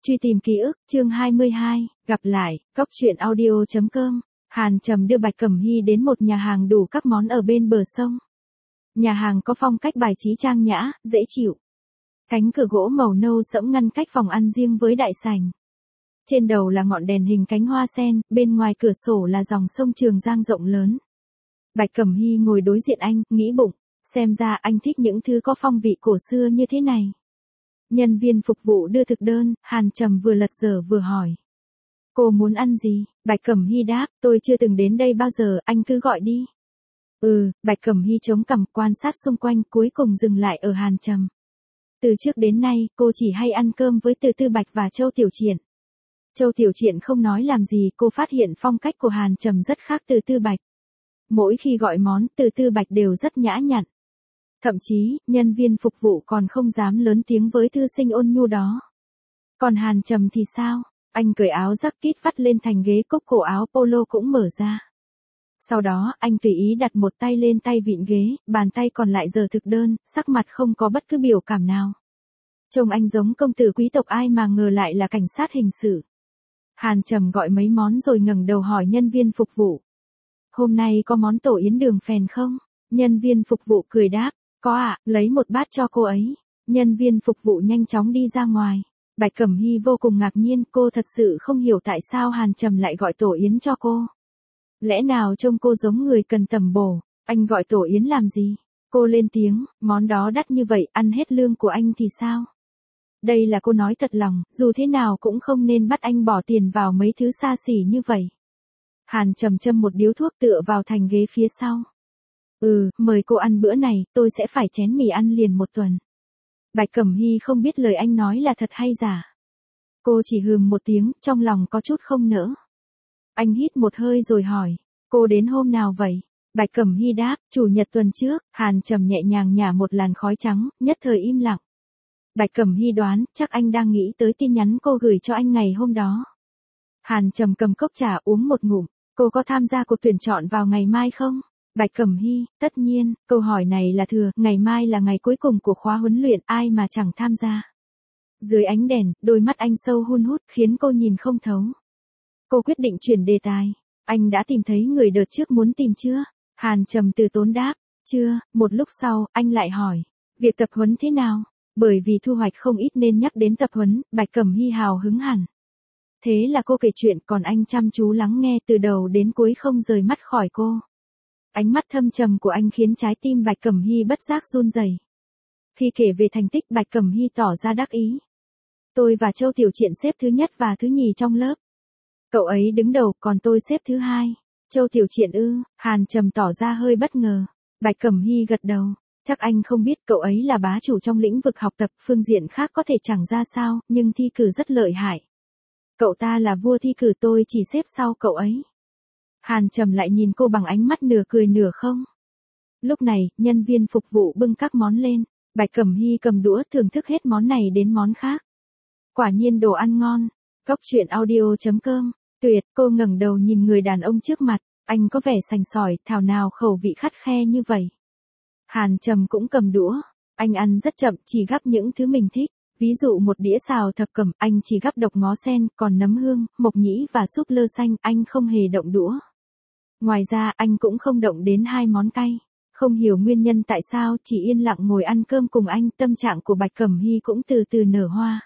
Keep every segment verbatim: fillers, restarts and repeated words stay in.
Truy tìm ký ức, chương hai mươi hai, gặp lại, góc truyện audio chấm com. Hàn Trầm đưa Bạch Cẩm Hy đến một nhà hàng đủ các món ở bên bờ sông. Nhà hàng có phong cách bài trí trang nhã, dễ chịu. Cánh cửa gỗ màu nâu sẫm ngăn cách phòng ăn riêng với đại sảnh. Trên đầu là ngọn đèn hình cánh hoa sen, bên ngoài cửa sổ là dòng sông Trường Giang rộng lớn. Bạch Cẩm Hy ngồi đối diện anh, nghĩ bụng, xem ra anh thích những thứ có phong vị cổ xưa như thế này. Nhân viên phục vụ đưa thực đơn, Hàn Trầm vừa lật dở vừa hỏi. Cô muốn ăn gì? Bạch Cẩm Hy đáp, tôi chưa từng đến đây bao giờ, anh cứ gọi đi. Ừ, Bạch Cẩm Hy chống cằm quan sát xung quanh cuối cùng dừng lại ở Hàn Trầm. Từ trước đến nay, cô chỉ hay ăn cơm với Từ Tư Bạch và Châu Tiểu Triện. Châu Tiểu Triện không nói làm gì, cô phát hiện phong cách của Hàn Trầm rất khác Từ Tư Bạch. Mỗi khi gọi món, Từ Tư Bạch đều rất nhã nhặn. Thậm chí, nhân viên phục vụ còn không dám lớn tiếng với thư sinh ôn nhu đó. Còn Hàn Trầm thì sao? Anh cởi áo jacket vắt lên thành ghế, cúc cổ áo polo cũng mở ra. Sau đó, anh tùy ý đặt một tay lên tay vịn ghế, bàn tay còn lại giở thực đơn, sắc mặt không có bất cứ biểu cảm nào. Trông anh giống công tử quý tộc, ai mà ngờ lại là cảnh sát hình sự. Hàn Trầm gọi mấy món rồi ngẩng đầu hỏi nhân viên phục vụ. Hôm nay có món tổ yến đường phèn không? Nhân viên phục vụ cười đáp. Có ạ, à, lấy một bát cho cô ấy. Nhân viên phục vụ nhanh chóng đi ra ngoài. Bạch Cẩm Hy vô cùng ngạc nhiên, cô thật sự không hiểu tại sao Hàn Trầm lại gọi tổ yến cho cô. Lẽ nào trông cô giống người cần tầm bổ, anh gọi tổ yến làm gì? Cô lên tiếng, món đó đắt như vậy, ăn hết lương của anh thì sao? Đây là cô nói thật lòng, dù thế nào cũng không nên bắt anh bỏ tiền vào mấy thứ xa xỉ như vậy. Hàn Trầm châm một điếu thuốc tựa vào thành ghế phía sau. Ừ, mời cô ăn bữa này, tôi sẽ phải chén mì ăn liền một tuần. Bạch Cẩm Hy không biết lời anh nói là thật hay giả. Cô chỉ hừm một tiếng, trong lòng có chút không nỡ. Anh hít một hơi rồi hỏi, cô đến hôm nào vậy? Bạch Cẩm Hy đáp, chủ nhật tuần trước. Hàn Trầm nhẹ nhàng nhả một làn khói trắng, nhất thời im lặng. Bạch Cẩm Hy đoán, chắc anh đang nghĩ tới tin nhắn cô gửi cho anh ngày hôm đó. Hàn Trầm cầm cốc trà uống một ngụm, cô có tham gia cuộc tuyển chọn vào ngày mai không? Bạch Cẩm Hy, tất nhiên, câu hỏi này là thừa, ngày mai là ngày cuối cùng của khóa huấn luyện, ai mà chẳng tham gia. Dưới ánh đèn, đôi mắt anh sâu hun hút, khiến cô nhìn không thấu. Cô quyết định chuyển đề tài. Anh đã tìm thấy người đợt trước muốn tìm chưa? Hàn Trầm từ tốn đáp, chưa. Một lúc sau, anh lại hỏi, việc tập huấn thế nào? Bởi vì thu hoạch không ít nên nhắc đến tập huấn, Bạch Cẩm Hy hào hứng hẳn. Thế là cô kể chuyện, còn anh chăm chú lắng nghe từ đầu đến cuối không rời mắt khỏi cô. Ánh mắt thâm trầm của anh khiến trái tim Bạch Cẩm Hy bất giác run rẩy. Khi kể về thành tích, Bạch Cẩm Hy tỏ ra đắc ý. Tôi và Châu Tiểu Triện xếp thứ nhất và thứ nhì trong lớp. Cậu ấy đứng đầu, còn tôi xếp thứ hai. Châu Tiểu Triện ư? Hàn Trầm tỏ ra hơi bất ngờ. Bạch Cẩm Hy gật đầu. Chắc anh không biết cậu ấy là bá chủ trong lĩnh vực học tập, phương diện khác có thể chẳng ra sao, nhưng thi cử rất lợi hại. Cậu ta là vua thi cử, tôi chỉ xếp sau cậu ấy. Hàn Trầm lại nhìn cô bằng ánh mắt nửa cười nửa không. Lúc này, nhân viên phục vụ bưng các món lên. Bạch Cẩm Hy cầm đũa thưởng thức hết món này đến món khác. Quả nhiên đồ ăn ngon. Góc truyện audio chấm com. Tuyệt, cô ngẩng đầu nhìn người đàn ông trước mặt. Anh có vẻ sành sỏi, thảo nào khẩu vị khắt khe như vậy. Hàn Trầm cũng cầm đũa. Anh ăn rất chậm, chỉ gắp những thứ mình thích. Ví dụ một đĩa xào thập cẩm, anh chỉ gắp độc ngó sen, còn nấm hương, mộc nhĩ và súp lơ xanh, anh không hề động đũa. Ngoài ra, anh cũng không động đến hai món cay. Không hiểu nguyên nhân tại sao, chỉ yên lặng ngồi ăn cơm cùng anh, tâm trạng của Bạch Cẩm Hy cũng từ từ nở hoa.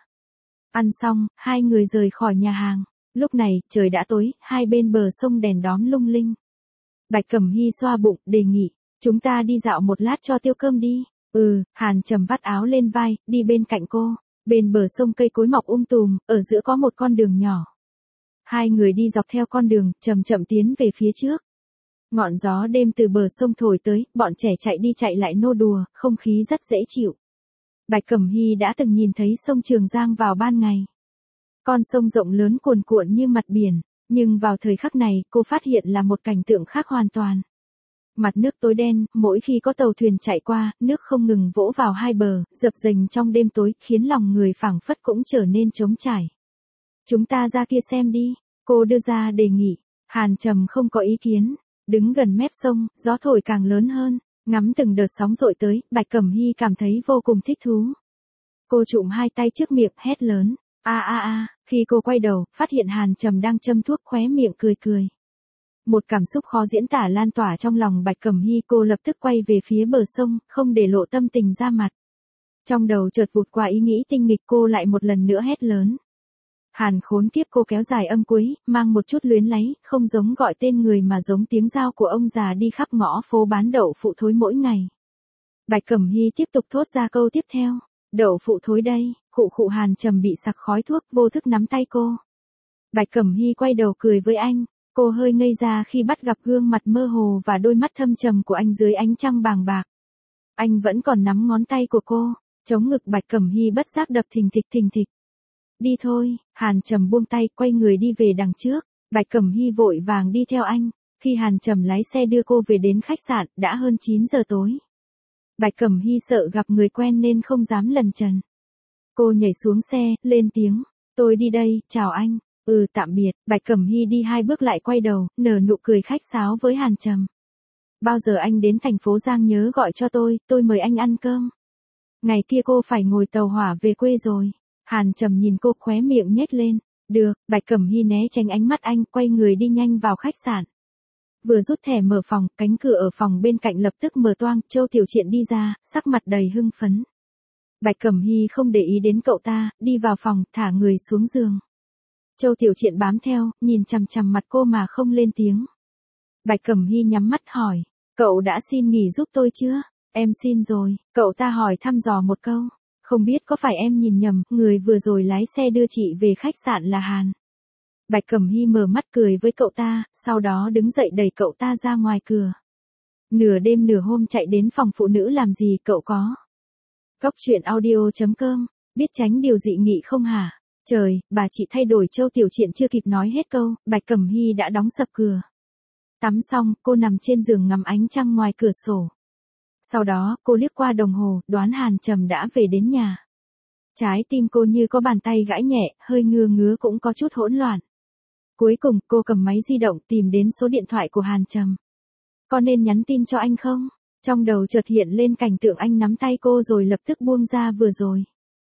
Ăn xong, hai người rời khỏi nhà hàng. Lúc này, trời đã tối, hai bên bờ sông đèn đóm lung linh. Bạch Cẩm Hy xoa bụng, đề nghị, chúng ta đi dạo một lát cho tiêu cơm đi. Ừ, Hàn Trầm vắt áo lên vai, đi bên cạnh cô. Bên bờ sông cây cối mọc um tùm, ở giữa có một con đường nhỏ. Hai người đi dọc theo con đường, chậm chậm tiến về phía trước. Ngọn gió đêm từ bờ sông thổi tới, bọn trẻ chạy đi chạy lại nô đùa, không khí rất dễ chịu. Bạch Cẩm Hy đã từng nhìn thấy sông Trường Giang vào ban ngày. Con sông rộng lớn cuồn cuộn như mặt biển, nhưng vào thời khắc này, cô phát hiện là một cảnh tượng khác hoàn toàn. Mặt nước tối đen, mỗi khi có tàu thuyền chạy qua, nước không ngừng vỗ vào hai bờ, dập dềnh trong đêm tối, khiến lòng người phảng phất cũng trở nên trống trải. Chúng ta ra kia xem đi, cô đưa ra đề nghị. Hàn Trầm không có ý kiến, đứng gần mép sông, gió thổi càng lớn hơn, ngắm từng đợt sóng dội tới, Bạch Cẩm Hy cảm thấy vô cùng thích thú. Cô trụm hai tay trước miệng, hét lớn, A a a, khi cô quay đầu, phát hiện Hàn Trầm đang châm thuốc khóe miệng cười cười. Một cảm xúc khó diễn tả lan tỏa trong lòng Bạch Cẩm Hy, cô lập tức quay về phía bờ sông, không để lộ tâm tình ra mặt. Trong đầu chợt vụt qua ý nghĩ tinh nghịch, cô lại một lần nữa hét lớn. Hàn khốn kiếp, cô kéo dài âm cuối, mang một chút luyến láy, không giống gọi tên người mà giống tiếng dao của ông già đi khắp ngõ phố bán đậu phụ thối mỗi ngày. Bạch Cẩm Hy tiếp tục thốt ra câu tiếp theo. Đậu phụ thối đây, khụ khụ. Hàn Trầm bị sặc khói thuốc, vô thức nắm tay cô. Bạch Cẩm Hy quay đầu cười với anh, cô hơi ngây ra khi bắt gặp gương mặt mơ hồ và đôi mắt thâm trầm của anh dưới ánh trăng bàng bạc. Anh vẫn còn nắm ngón tay của cô, chống ngực Bạch Cẩm Hy bất giác đập thình thịch thình thịch. Đi thôi, Hàn Trầm buông tay, quay người đi về đằng trước. Bạch Cẩm Hy vội vàng đi theo anh. Khi Hàn Trầm lái xe đưa cô về đến khách sạn, đã hơn chín giờ tối. Bạch Cẩm Hy sợ gặp người quen nên không dám lẩn trần. Cô nhảy xuống xe, lên tiếng. Tôi đi đây, chào anh. Ừ, tạm biệt. Bạch Cẩm Hy đi hai bước lại quay đầu, nở nụ cười khách sáo với Hàn Trầm. Bao giờ anh đến thành phố Giang nhớ gọi cho tôi, tôi mời anh ăn cơm. Ngày kia cô phải ngồi tàu hỏa về quê rồi. Hàn Trầm nhìn cô, khóe miệng nhếch lên. Được. Bạch Cẩm Hy né tránh ánh mắt anh, quay người đi nhanh vào khách sạn. Vừa rút thẻ mở phòng, cánh cửa ở phòng bên cạnh lập tức mở toang, Châu Tiểu Triện đi ra, sắc mặt đầy hưng phấn. Bạch Cẩm Hy không để ý đến cậu ta, đi vào phòng, thả người xuống giường. Châu Tiểu Triện bám theo, nhìn chằm chằm mặt cô mà không lên tiếng. Bạch Cẩm Hy nhắm mắt hỏi, cậu đã xin nghỉ giúp tôi chưa? Em xin rồi, cậu ta hỏi thăm dò một câu. Không biết có phải em nhìn nhầm, người vừa rồi lái xe đưa chị về khách sạn là Hàn. Bạch Cẩm Hy mở mắt cười với cậu ta, sau đó đứng dậy đẩy cậu ta ra ngoài cửa. Nửa đêm nửa hôm chạy đến phòng phụ nữ làm gì cậu có? Góc truyện audio chấm com, biết tránh điều dị nghị không hả? Trời, bà chị thay đổi. Châu Tiểu Triện chưa kịp nói hết câu, Bạch Cẩm Hy đã đóng sập cửa. Tắm xong, cô nằm trên giường ngắm ánh trăng ngoài cửa sổ. Sau đó, cô liếc qua đồng hồ, đoán Hàn Trầm đã về đến nhà. Trái tim cô như có bàn tay gãi nhẹ, hơi ngứa ngứa cũng có chút hỗn loạn. Cuối cùng, cô cầm máy di động tìm đến số điện thoại của Hàn Trầm. Có nên nhắn tin cho anh không? Trong đầu chợt hiện lên cảnh tượng anh nắm tay cô rồi lập tức buông ra vừa rồi.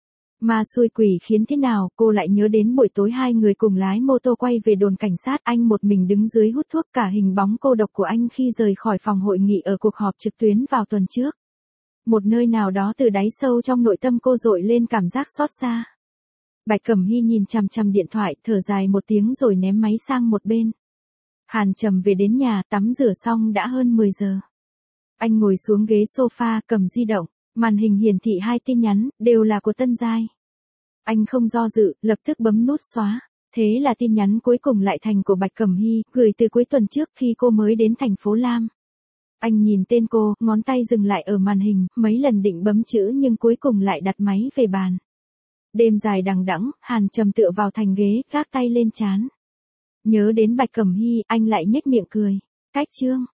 Mà xui quỷ khiến thế nào, cô lại nhớ đến buổi tối hai người cùng lái mô tô quay về đồn cảnh sát, anh một mình đứng dưới hút thuốc, cả hình bóng cô độc của anh khi rời khỏi phòng hội nghị ở cuộc họp trực tuyến vào tuần trước. Một nơi nào đó từ đáy sâu trong nội tâm cô dội lên cảm giác xót xa. Bạch Cẩm Hy nhìn chằm chằm điện thoại, thở dài một tiếng rồi ném máy sang một bên. Hàn Trầm về đến nhà, tắm rửa xong đã hơn mười giờ. Anh ngồi xuống ghế sofa, cầm di động, màn hình hiển thị hai tin nhắn, đều là của Tân Giai. Anh không do dự, lập tức bấm nút xóa. Thế là tin nhắn cuối cùng lại thành của Bạch Cẩm Hy, gửi từ cuối tuần trước khi cô mới đến thành phố Lam. Anh nhìn tên cô, ngón tay dừng lại ở màn hình, mấy lần định bấm chữ nhưng cuối cùng lại đặt máy về bàn. Đêm dài đằng đẵng, Hàn Trầm tựa vào thành ghế, gác tay lên trán. Nhớ đến Bạch Cẩm Hy, anh lại nhếch miệng cười. Cách chương.